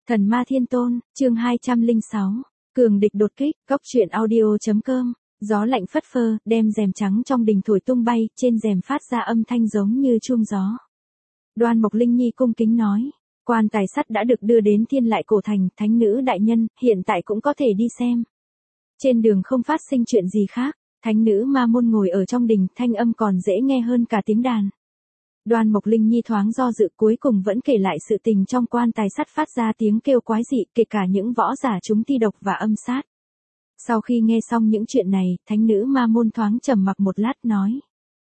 Thần ma thiên tôn, chương 206. Cường địch đột kích, góc truyện audio.com. Gió lạnh phất phơ, đem rèm trắng trong đình thổi tung bay, trên rèm phát ra âm thanh giống như chuông gió. Đoan Mộc Linh Nhi cung kính nói, quan tài sắt đã được đưa đến Thiên Lại Cổ Thành, thánh nữ đại nhân, hiện tại cũng có thể đi xem. Trên đường không phát sinh chuyện gì khác, thánh nữ ma môn ngồi ở trong đình, thanh âm còn dễ nghe hơn cả tiếng đàn. Đoan Mộc Linh Nhi thoáng do dự, cuối cùng vẫn kể lại sự tình trong quan tài sắt phát ra tiếng kêu quái dị, kể cả những võ giả chúng thi độc và âm sát. Sau khi nghe xong những chuyện này, thánh nữ ma môn thoáng trầm mặc một lát nói.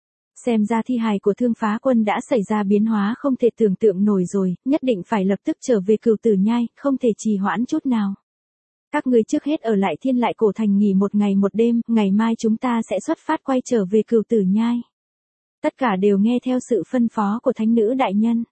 Xem ra thi hài của Thương Phá Quân đã xảy ra biến hóa không thể tưởng tượng nổi rồi, nhất định phải lập tức trở về Cửu Tử Nhai, không thể trì hoãn chút nào. Các ngươi trước hết ở lại Thiên Lại Cổ Thành nghỉ một ngày một đêm, ngày mai chúng ta sẽ xuất phát quay trở về Cửu Tử Nhai. Tất cả đều nghe theo sự phân phó của thánh nữ đại nhân.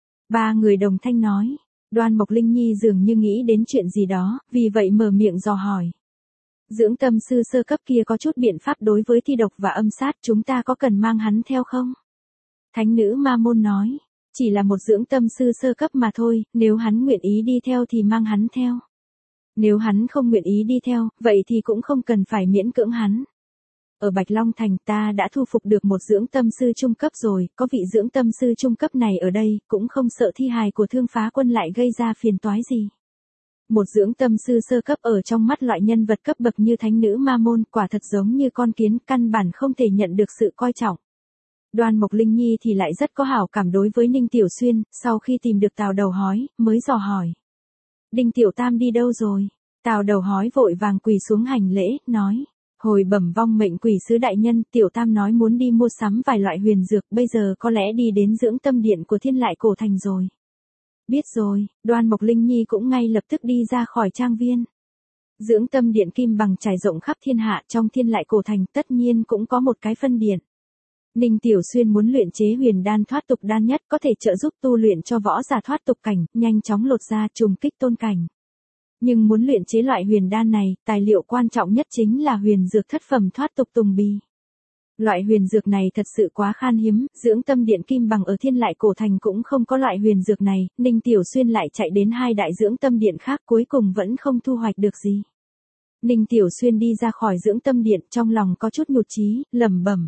Ba người đồng thanh nói. Đoan Mộc Linh Nhi dường như nghĩ đến chuyện gì đó, vì vậy mở miệng dò hỏi. Dưỡng tâm sư sơ cấp kia có chút biện pháp đối với thi độc và âm sát, chúng ta có cần mang hắn theo không? Thánh nữ ma môn nói. Chỉ là một dưỡng tâm sư sơ cấp mà thôi, nếu hắn nguyện ý đi theo thì mang hắn theo. Nếu hắn không nguyện ý đi theo, vậy thì cũng không cần phải miễn cưỡng hắn. Ở Bạch Long Thành ta đã thu phục được một dưỡng tâm sư trung cấp rồi, có vị dưỡng tâm sư trung cấp này ở đây, cũng không sợ thi hài của Thương Phá Quân lại gây ra phiền toái gì. Một dưỡng tâm sư sơ cấp ở trong mắt loại nhân vật cấp bậc như thánh nữ ma môn, quả thật giống như con kiến, căn bản không thể nhận được sự coi trọng. Đoan Mộc Linh Nhi thì lại rất có hảo cảm đối với Ninh Tiểu Xuyên, sau khi tìm được Tào Đầu Hói, mới dò hỏi. Đinh Tiểu Tam đi đâu rồi? Tào Đầu Hói vội vàng quỳ xuống hành lễ, nói. Hồi bẩm vong mệnh quỷ sứ đại nhân, Tiểu Tam nói muốn đi mua sắm vài loại huyền dược, bây giờ có lẽ đi đến dưỡng tâm điện của Thiên Lại Cổ Thành rồi. Biết rồi, Đoan Mộc Linh Nhi cũng ngay lập tức đi ra khỏi trang viên. Dưỡng tâm điện kim bằng trải rộng khắp thiên hạ, trong Thiên Lại Cổ Thành tất nhiên cũng có một cái phân điện. Ninh Tiểu Xuyên muốn luyện chế huyền đan thoát tục đan nhất, có thể trợ giúp tu luyện cho võ giả thoát tục cảnh, nhanh chóng lột ra trùng kích tôn cảnh. Nhưng muốn luyện chế loại huyền đan này, tài liệu quan trọng nhất chính là huyền dược thất phẩm thoát tục tùng bì. Loại huyền dược này thật sự quá khan hiếm, dưỡng tâm điện kim bằng ở Thiên Lại Cổ Thành cũng không có loại huyền dược này, Ninh Tiểu Xuyên lại chạy đến hai đại dưỡng tâm điện khác, cuối cùng vẫn không thu hoạch được gì. Ninh Tiểu Xuyên đi ra khỏi dưỡng tâm điện, trong lòng có chút nhụt chí, lẩm bẩm.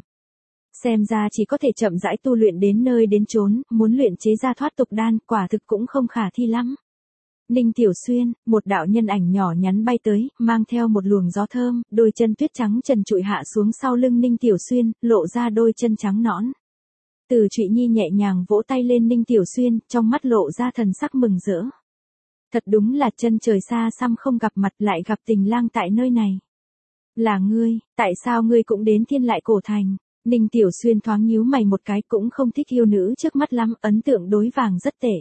Xem ra chỉ có thể chậm rãi tu luyện đến nơi đến chốn, muốn luyện chế ra thoát tục đan, quả thực cũng không khả thi lắm. Ninh Tiểu Xuyên, một đạo nhân ảnh nhỏ nhắn bay tới, mang theo một luồng gió thơm, đôi chân tuyết trắng trần trụi hạ xuống sau lưng Ninh Tiểu Xuyên, lộ ra đôi chân trắng nõn. Từ Trụy Nhi nhẹ nhàng vỗ tay lên Ninh Tiểu Xuyên, trong mắt lộ ra thần sắc mừng rỡ. Thật đúng là chân trời xa xăm không gặp mặt, lại gặp tình lang tại nơi này. Là ngươi, tại sao ngươi cũng đến Thiên Lại Cổ Thành? Ninh Tiểu Xuyên thoáng nhíu mày một cái, cũng không thích yêu nữ trước mắt lắm, ấn tượng đối vàng rất tệ.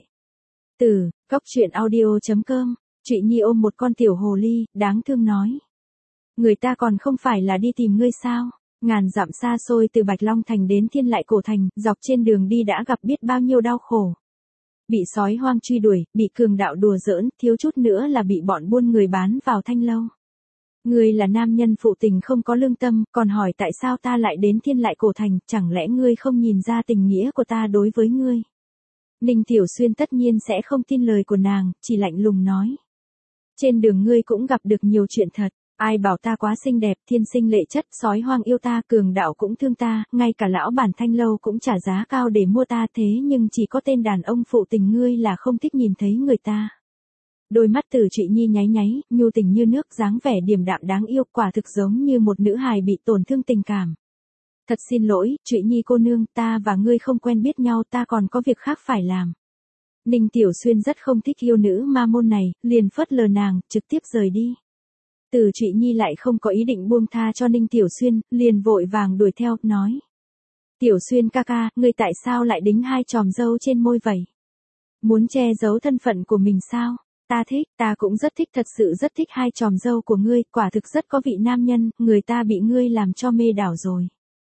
Từ, góc truyện audio.com, Trụy Nhi ôm một con tiểu hồ ly, đáng thương nói. Người ta còn không phải là đi tìm ngươi sao? Ngàn dặm xa xôi từ Bạch Long Thành đến Thiên Lại Cổ Thành, dọc trên đường đi đã gặp biết bao nhiêu đau khổ. Bị sói hoang truy đuổi, bị cường đạo đùa giỡn, thiếu chút nữa là bị bọn buôn người bán vào thanh lâu. Ngươi là nam nhân phụ tình không có lương tâm, còn hỏi tại sao ta lại đến Thiên Lại Cổ Thành, chẳng lẽ ngươi không nhìn ra tình nghĩa của ta đối với ngươi? Ninh Tiểu Xuyên tất nhiên sẽ không tin lời của nàng, chỉ lạnh lùng nói. Trên đường ngươi cũng gặp được nhiều chuyện thật, ai bảo ta quá xinh đẹp, thiên sinh lệ chất, sói hoang yêu ta, cường đạo cũng thương ta, ngay cả lão bản thanh lâu cũng trả giá cao để mua ta, thế nhưng chỉ có tên đàn ông phụ tình ngươi là không thích nhìn thấy người ta. Đôi mắt Từ Trụy Nhi nháy nháy, nhu tình như nước, dáng vẻ điềm đạm đáng yêu, quả thực giống như một nữ hài bị tổn thương tình cảm. Thật xin lỗi, Trụy Nhi cô nương, ta và ngươi không quen biết nhau, ta còn có việc khác phải làm. Ninh Tiểu Xuyên rất không thích yêu nữ ma môn này, liền phớt lờ nàng, trực tiếp rời đi. Từ Trụy Nhi lại không có ý định buông tha cho Ninh Tiểu Xuyên, liền vội vàng đuổi theo, nói. Tiểu Xuyên ca ca, ngươi tại sao lại đính hai chòm râu trên môi vậy? Muốn che giấu thân phận của mình sao? Ta thích, ta cũng rất thích, thật sự rất thích hai chòm râu của ngươi, quả thực rất có vị nam nhân, người ta bị ngươi làm cho mê đảo rồi.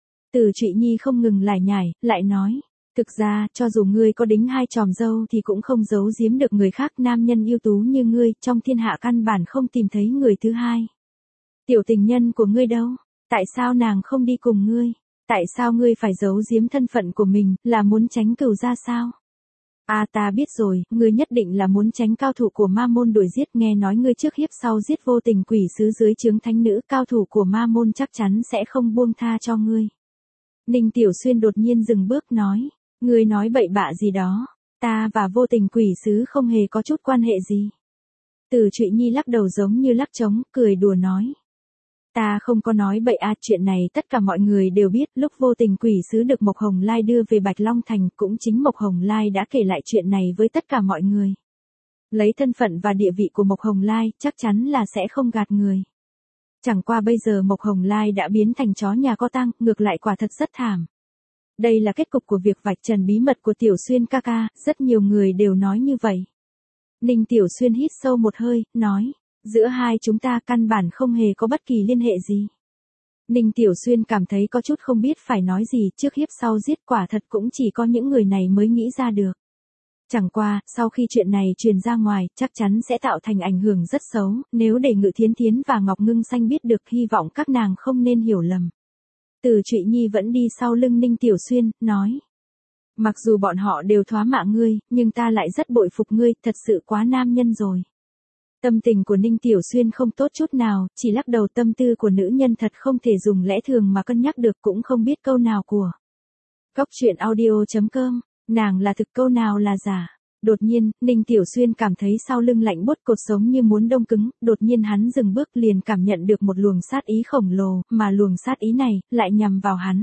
Từ Trụy Nhi không ngừng lải nhải, lại nói, thực ra, cho dù ngươi có đính hai chòm râu thì cũng không giấu giếm được người khác, nam nhân ưu tú như ngươi, trong thiên hạ căn bản không tìm thấy người thứ hai. Tiểu tình nhân của ngươi đâu? Tại sao nàng không đi cùng ngươi? Tại sao ngươi phải giấu giếm thân phận của mình, là muốn tránh cừu ra sao? Ta biết rồi, ngươi nhất định là muốn tránh cao thủ của ma môn đuổi giết, nghe nói ngươi trước hiếp sau giết vô tình quỷ sứ dưới trướng thánh nữ, cao thủ của ma môn chắc chắn sẽ không buông tha cho ngươi. Ninh Tiểu Xuyên đột nhiên dừng bước nói, ngươi nói bậy bạ gì đó, ta và vô tình quỷ sứ không hề có chút quan hệ gì. Từ Trụy Nhi lắc đầu giống như lắc trống, cười đùa nói. Ta không có nói bậy chuyện này tất cả mọi người đều biết, lúc vô tình quỷ sứ được Mộc Hồng Lai đưa về Bạch Long Thành, cũng chính Mộc Hồng Lai đã kể lại chuyện này với tất cả mọi người. Lấy thân phận và địa vị của Mộc Hồng Lai, chắc chắn là sẽ không gạt người. Chẳng qua bây giờ Mộc Hồng Lai đã biến thành chó nhà có tang, ngược lại quả thật rất thảm. Đây là kết cục của việc vạch trần bí mật của Tiểu Xuyên ca ca, rất nhiều người đều nói như vậy. Ninh Tiểu Xuyên hít sâu một hơi, nói, giữa hai chúng ta căn bản không hề có bất kỳ liên hệ gì. Ninh Tiểu Xuyên cảm thấy có chút không biết phải nói gì, trước hiếp sau giết quả thật cũng chỉ có những người này mới nghĩ ra được. Chẳng qua, sau khi chuyện này truyền ra ngoài, chắc chắn sẽ tạo thành ảnh hưởng rất xấu, nếu để Ngự Thiến Thiến và Ngọc Ngưng Xanh biết được, hy vọng các nàng không nên hiểu lầm. Từ Trụy Nhi vẫn đi sau lưng Ninh Tiểu Xuyên, nói. Mặc dù bọn họ đều thoá mạ ngươi, nhưng ta lại rất bội phục ngươi, thật sự quá nam nhân rồi. Tâm tình của Ninh Tiểu Xuyên không tốt chút nào, chỉ lắc đầu, tâm tư của nữ nhân thật không thể dùng lẽ thường mà cân nhắc được, cũng không biết câu nào của. Cóc truyện audio.com, nàng là thực câu nào là giả. Đột nhiên, Ninh Tiểu Xuyên cảm thấy sau lưng lạnh buốt, cột sống như muốn đông cứng, đột nhiên hắn dừng bước, liền cảm nhận được một luồng sát ý khổng lồ, mà luồng sát ý này lại nhằm vào hắn.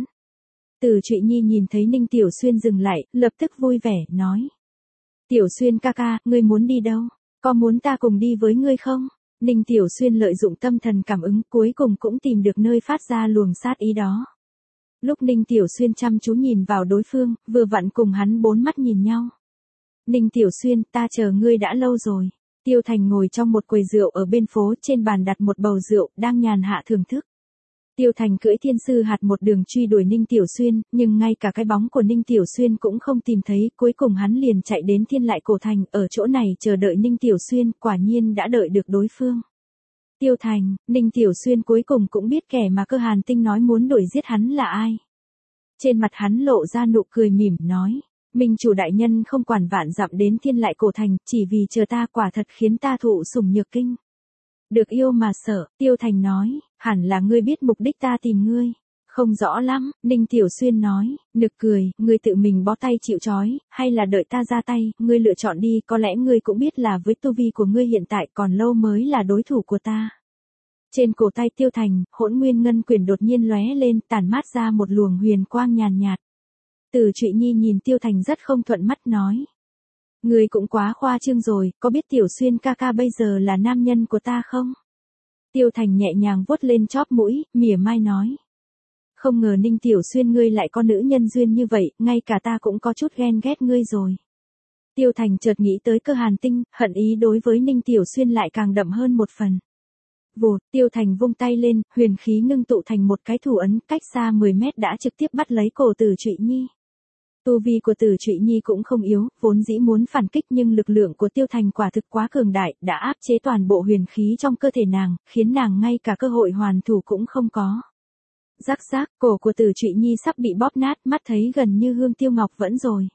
Từ Trụy Nhi nhìn thấy Ninh Tiểu Xuyên dừng lại, lập tức vui vẻ, nói. Tiểu Xuyên ca ca, ngươi muốn đi đâu? Có muốn ta cùng đi với ngươi không? Ninh Tiểu Xuyên lợi dụng tâm thần cảm ứng, cuối cùng cũng tìm được nơi phát ra luồng sát ý đó. Lúc Ninh Tiểu Xuyên chăm chú nhìn vào đối phương, vừa vặn cùng hắn bốn mắt nhìn nhau. Ninh Tiểu Xuyên, ta chờ ngươi đã lâu rồi. Tiêu Thành ngồi trong một quầy rượu ở bên phố, trên bàn đặt một bầu rượu, đang nhàn hạ thưởng thức. Tiêu Thành cưỡi thiên sư hạt một đường truy đuổi Ninh Tiểu Xuyên, nhưng ngay cả cái bóng của Ninh Tiểu Xuyên cũng không tìm thấy, cuối cùng hắn liền chạy đến Thiên Lại Cổ Thành, ở chỗ này chờ đợi Ninh Tiểu Xuyên, quả nhiên đã đợi được đối phương. Tiêu Thành, Ninh Tiểu Xuyên cuối cùng cũng biết kẻ mà Cơ Hàn Tinh nói muốn đuổi giết hắn là ai. Trên mặt hắn lộ ra nụ cười mỉm, nói, Minh chủ đại nhân không quản vạn dặm đến Thiên Lại Cổ Thành, chỉ vì chờ ta, quả thật khiến ta thụ sủng nhược kinh. Được yêu mà sợ, Tiêu Thành nói, hẳn là ngươi biết mục đích ta tìm ngươi. Không rõ lắm, Ninh Tiểu Xuyên nói, nực cười, ngươi tự mình bó tay chịu trói, hay là đợi ta ra tay, ngươi lựa chọn đi, có lẽ ngươi cũng biết là với tu vi của ngươi hiện tại còn lâu mới là đối thủ của ta. Trên cổ tay Tiêu Thành, Hỗn Nguyên Ngân Quyển đột nhiên lóe lên, tản mát ra một luồng huyền quang nhàn nhạt. Từ Trụy Nhi nhìn Tiêu Thành rất không thuận mắt, nói. Ngươi cũng quá khoa trương rồi, có biết Tiểu Xuyên ca ca bây giờ là nam nhân của ta không? Tiêu Thành nhẹ nhàng vuốt lên chóp mũi, mỉa mai nói. Không ngờ Ninh Tiểu Xuyên ngươi lại có nữ nhân duyên như vậy, ngay cả ta cũng có chút ghen ghét ngươi rồi. Tiêu Thành chợt nghĩ tới Cơ Hàn Tinh, hận ý đối với Ninh Tiểu Xuyên lại càng đậm hơn một phần. Vụt, Tiêu Thành vung tay lên, huyền khí ngưng tụ thành một cái thủ ấn, cách xa 10 mét đã trực tiếp bắt lấy cổ Từ Trụy Nhi. Tu vi của Từ Trụy Nhi cũng không yếu, vốn dĩ muốn phản kích nhưng lực lượng của Tiêu Thành quả thực quá cường đại, đã áp chế toàn bộ huyền khí trong cơ thể nàng, khiến nàng ngay cả cơ hội hoàn thủ cũng không có. Rắc rắc, cổ của Từ Trụy Nhi sắp bị bóp nát, mắt thấy gần như hương tiêu ngọc vẫn rồi.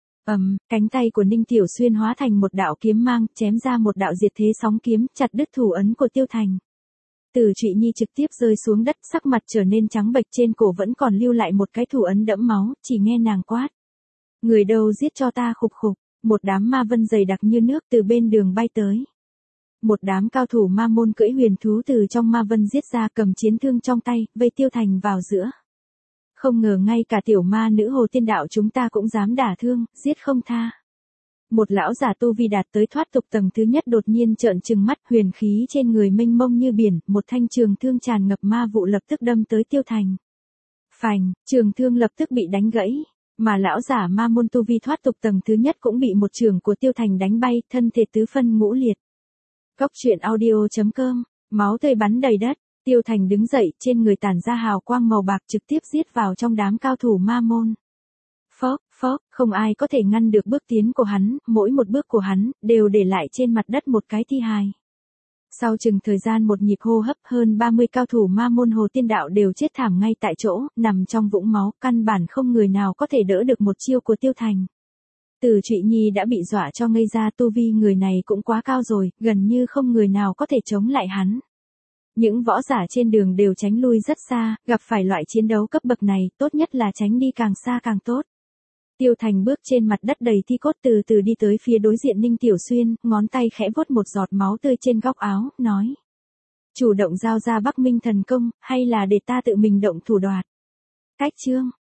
Cánh tay của Ninh Tiểu Xuyên hóa thành một đạo kiếm mang, chém ra một đạo diệt thế sóng kiếm, chặt đứt thủ ấn của Tiêu Thành. Từ Trụy Nhi trực tiếp rơi xuống đất, sắc mặt trở nên trắng bệch, trên cổ vẫn còn lưu lại một cái thủ ấn đẫm máu, chỉ nghe nàng quát. Người đâu giết cho ta, khục khục. Một đám ma vân dày đặc như nước từ bên đường bay tới. Một đám cao thủ ma môn cưỡi huyền thú từ trong ma vân giết ra, cầm chiến thương trong tay, vây Tiêu Thành vào giữa. Không ngờ ngay cả tiểu ma nữ Hồ Tiên Đạo chúng ta cũng dám đả thương, giết không tha. Một lão giả tu vi đạt tới thoát tục tầng thứ nhất đột nhiên trợn trừng mắt, huyền khí trên người mênh mông như biển, một thanh trường thương tràn ngập ma vụ lập tức đâm tới Tiêu Thành. Phành, trường thương lập tức bị đánh gãy. Mà lão giả ma môn tu vi thoát tục tầng thứ nhất cũng bị một trường của Tiêu Thành đánh bay, thân thể tứ phân ngũ liệt. Cóc truyện audio.com, máu tươi bắn đầy đất, Tiêu Thành đứng dậy, trên người tản ra hào quang màu bạc, trực tiếp giết vào trong đám cao thủ ma môn. Phốc, phốc, không ai có thể ngăn được bước tiến của hắn, mỗi một bước của hắn đều để lại trên mặt đất một cái thi hài. Sau chừng thời gian một nhịp hô hấp, hơn 30 cao thủ ma môn Hồ Tiên Đạo đều chết thảm ngay tại chỗ, nằm trong vũng máu, căn bản không người nào có thể đỡ được một chiêu của Tiêu Thành. Từ Trụy Nhi đã bị dọa cho ngây ra, tu vi người này cũng quá cao rồi, gần như không người nào có thể chống lại hắn. Những võ giả trên đường đều tránh lui rất xa, gặp phải loại chiến đấu cấp bậc này, tốt nhất là tránh đi càng xa càng tốt. Tiêu Thành bước trên mặt đất đầy thi cốt từ từ đi tới phía đối diện Ninh Tiểu Xuyên, ngón tay khẽ vuốt một giọt máu tươi trên góc áo, nói. Chủ động giao ra Bắc Minh thần công, hay là để ta tự mình động thủ đoạt? Cách chương.